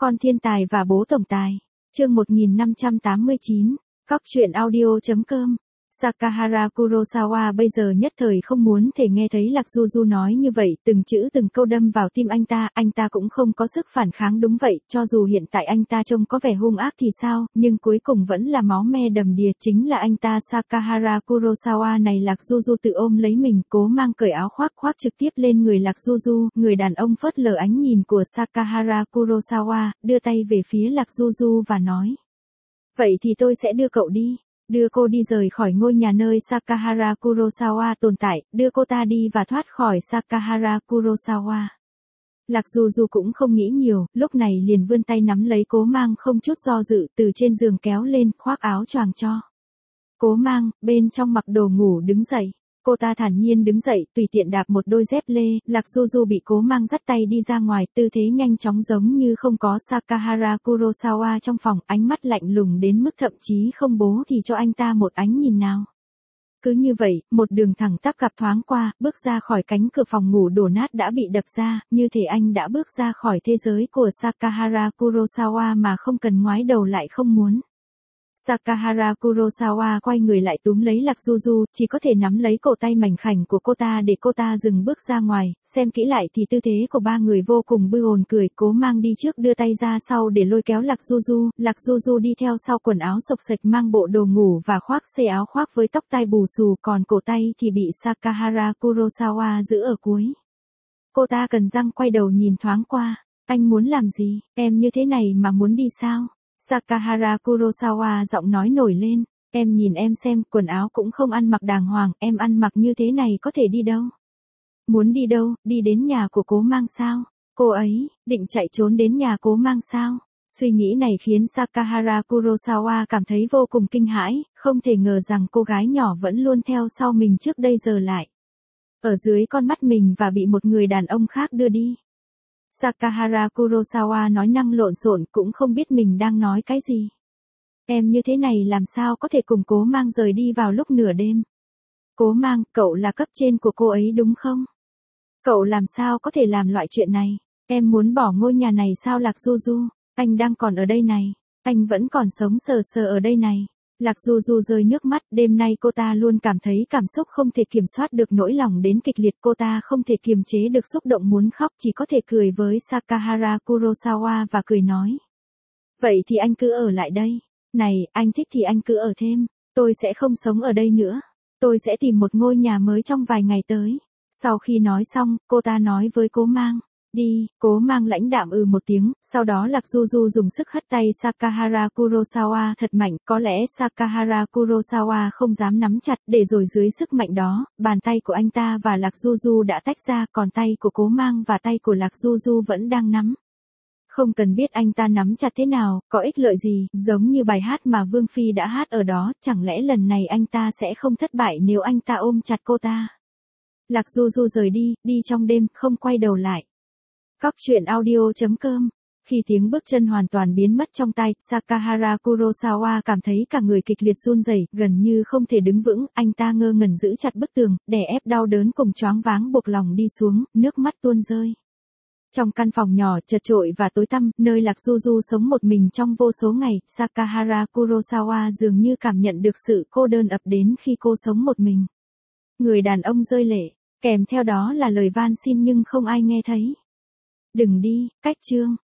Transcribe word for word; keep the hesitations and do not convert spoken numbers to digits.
Con thiên tài và bố tổng tài. Chương một nghìn năm trăm tám mươi chín. Cóc truyện audio.com. Sakahara Kurosawa bây giờ nhất thời không muốn thể nghe thấy Lạc Du Du nói như vậy, từng chữ từng câu đâm vào tim anh ta, anh ta cũng không có sức phản kháng. Đúng vậy, cho dù hiện tại anh ta trông có vẻ hung ác thì sao, nhưng cuối cùng vẫn là máu me đầm đìa, chính là anh ta Sakahara Kurosawa này. Lạc Du Du tự ôm lấy mình, cố mang cởi áo khoác khoác trực tiếp lên người Lạc Du Du, người đàn ông phớt lờ ánh nhìn của Sakahara Kurosawa, đưa tay về phía Lạc Du Du và nói. Vậy thì tôi sẽ đưa cậu đi. Đưa cô đi rời khỏi ngôi nhà nơi Sakahara Kurosawa tồn tại, đưa cô ta đi và thoát khỏi Sakahara Kurosawa. Lạc Du Du cũng không nghĩ nhiều, lúc này liền vươn tay nắm lấy Cố Mang, không chút do dự, từ trên giường kéo lên, khoác áo choàng cho. Cố Mang, bên trong mặc đồ ngủ đứng dậy. Cô ta thản nhiên đứng dậy, tùy tiện đạp một đôi dép lê. Lạc Du Du bị Cố Mang dắt tay đi ra ngoài, tư thế nhanh chóng giống như không có Sakahara Kurosawa trong phòng, ánh mắt lạnh lùng đến mức thậm chí không bố thì cho anh ta một ánh nhìn nào. Cứ như vậy, một đường thẳng tắp gặp thoáng qua, bước ra khỏi cánh cửa phòng ngủ đổ nát đã bị đập ra, như thể anh đã bước ra khỏi thế giới của Sakahara Kurosawa mà không cần ngoái đầu lại không muốn. Sakahara Kurosawa quay người lại túm lấy Lạc Du Du, chỉ có thể nắm lấy cổ tay mảnh khảnh của cô ta để cô ta dừng bước ra ngoài, xem kỹ lại thì tư thế của ba người vô cùng bư ồn cười. Cố Mang đi trước đưa tay ra sau để lôi kéo Lạc Du Du, Lạc Du Du đi theo sau, quần áo xộc xệch, mang bộ đồ ngủ và khoác xê áo khoác với tóc tai bù xù, còn cổ tay thì bị Sakahara Kurosawa giữ ở cuối. Cô ta cần răng quay đầu nhìn thoáng qua, anh muốn làm gì, em như thế này mà muốn đi sao? Sakahara Kurosawa giọng nói nổi lên, em nhìn em xem, quần áo cũng không ăn mặc đàng hoàng, em ăn mặc như thế này có thể đi đâu? Muốn đi đâu, đi đến nhà của Cố Mang sao? Cô ấy, định chạy trốn đến nhà Cố Mang sao? Suy nghĩ này khiến Sakahara Kurosawa cảm thấy vô cùng kinh hãi, không thể ngờ rằng cô gái nhỏ vẫn luôn theo sau mình trước đây giờ lại ở dưới con mắt mình và bị một người đàn ông khác đưa đi. Sakahara Kurosawa nói năng lộn xộn, cũng không biết mình đang nói cái gì. Em như thế này làm sao có thể cùng Cố Mang rời đi vào lúc nửa đêm? Cố Mang, cậu là cấp trên của cô ấy đúng không? Cậu làm sao có thể làm loại chuyện này? Em muốn bỏ ngôi nhà này sao Lạc Du Du? Anh đang còn ở đây này. Anh vẫn còn sống sờ sờ ở đây này. Lạc Du Du rơi nước mắt, đêm nay cô ta luôn cảm thấy cảm xúc không thể kiểm soát được, nỗi lòng đến kịch liệt, cô ta không thể kiềm chế được xúc động muốn khóc, chỉ có thể cười với Sakahara Kurosawa và cười nói. Vậy thì anh cứ ở lại đây. Này, anh thích thì anh cứ ở thêm. Tôi sẽ không sống ở đây nữa. Tôi sẽ tìm một ngôi nhà mới trong vài ngày tới. Sau khi nói xong, cô ta nói với Cố Mang. Đi. Cố Mang lãnh đạm ừ một tiếng, sau đó Lạc Du Du dùng sức hất tay Sakahara Kurosawa thật mạnh, có lẽ Sakahara Kurosawa không dám nắm chặt, để rồi dưới sức mạnh đó, bàn tay của anh ta và Lạc Du Du đã tách ra, còn tay của Cố Mang và tay của Lạc Du Du vẫn đang nắm. Không cần biết anh ta nắm chặt thế nào, có ích lợi gì, giống như bài hát mà Vương Phi đã hát ở đó, chẳng lẽ lần này anh ta sẽ không thất bại nếu anh ta ôm chặt cô ta. Lạc Du Du rời đi, đi trong đêm, không quay đầu lại. Cóc truyện audio.com. Khi tiếng bước chân hoàn toàn biến mất trong tai, Sakahara Kurosawa cảm thấy cả người kịch liệt run rẩy, gần như không thể đứng vững, anh ta ngơ ngẩn giữ chặt bức tường, đè ép đau đớn cùng choáng váng buộc lòng đi xuống, nước mắt tuôn rơi. Trong căn phòng nhỏ chật chội và tối tăm, nơi Lạc Du Du sống một mình trong vô số ngày, Sakahara Kurosawa dường như cảm nhận được sự cô đơn ập đến khi cô sống một mình. Người đàn ông rơi lệ, kèm theo đó là lời van xin nhưng không ai nghe thấy. Đừng đi, cách chương.